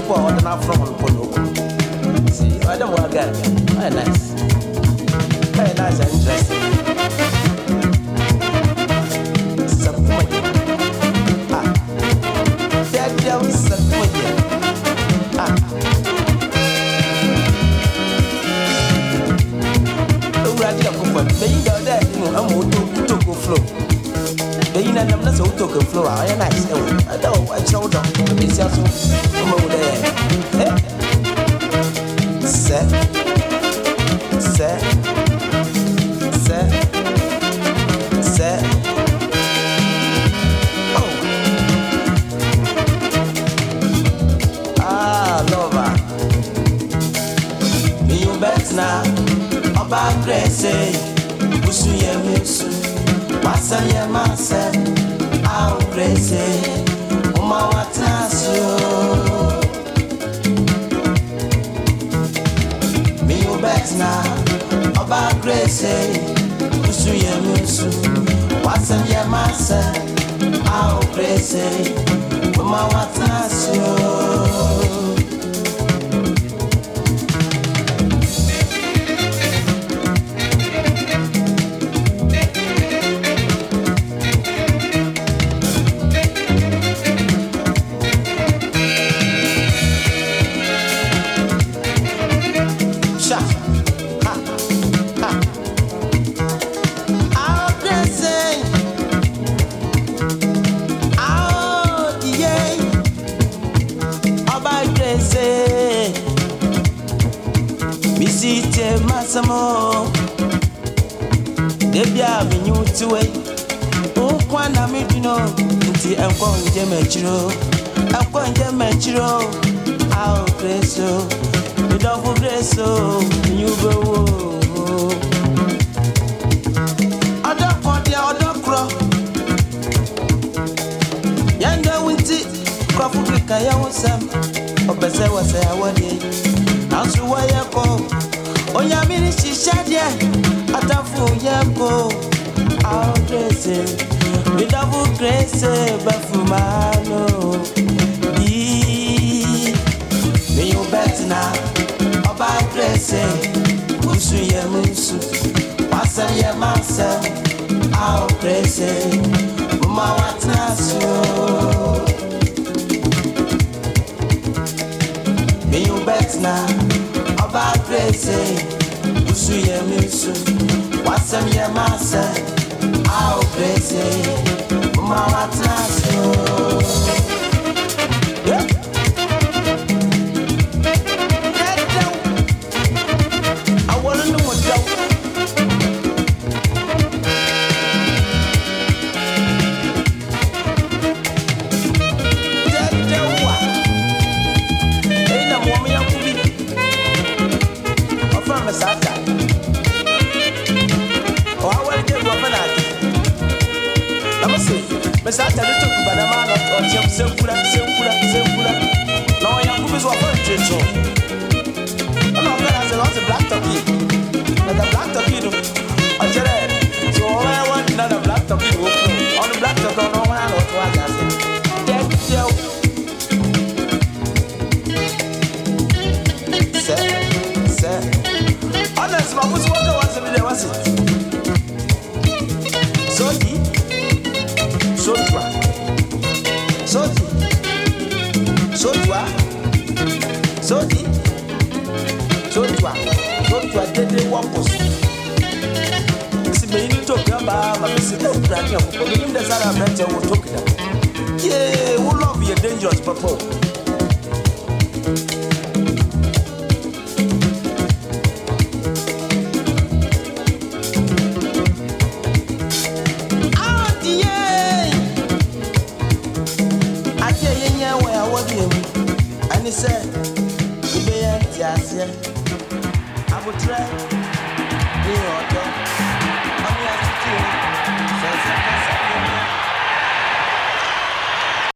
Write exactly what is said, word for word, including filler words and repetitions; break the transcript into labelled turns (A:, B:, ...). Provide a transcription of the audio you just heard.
A: for order now from Polo. See, I don't want that. Very nice. Very nice and interesting. Somebody. Ah. That girl is somebody. Ah. Oh, I did a comfort. They know that I'm going to go flow. They know I'm not so to flow. I am nice. I don't watch out. It's also over there. Eh? Set. Set. Set. Set. Oh. Ah, lover. Me you bet now. About grace. Usu ye musu. Wasa ye masa. Au grace. Uma watasio. Me you bet now. About grace. Usu ye musu. Wasa ye masa. Au grace. Uma watasio. Masamo Debia me new to way O Kwana me dino Nti enko nje mechiro Enko nje mechiro Ao preso Me dofu preso You go Odo kodia odo kro Yanda winti Kwa fukrika ya wosam Opese wase awadi Nansu wa yako Oya mini shishadia Atafu yako Ao grace Bidavu grace Bafumano Di Me you bet na Oba grace Usu ye musu Wasa ye masa Ao grace Uma watasio Me you bet na Oba grace Usu ye musu Wasam ye masa Ao grace Uma watasio Yeah Get down I wanna know what down Get down what Ain't no woman young to be From Masaka. Oh, I want to get one for that. Let me see. Masaka, you took Banama or Jim Simpula, Simpula, Simpula. No, I am going to go to the I'm not going to say lots of black turkey. But the black turkey, I said, so all I want is another black turkey. On the black turkey, no one or two, I said, get you. Set, set. Honest, my was walking once a minute, was it? So deep, so dry, so deep, so dry, so deep, so dry, so dry, dead day walkers. See, me you talk about my missing no crack of the Zara mentor will talk about. Yeah, we love you, dangerous purple. He said, "You be empty, I said. I will try. Be your dog. I'm here to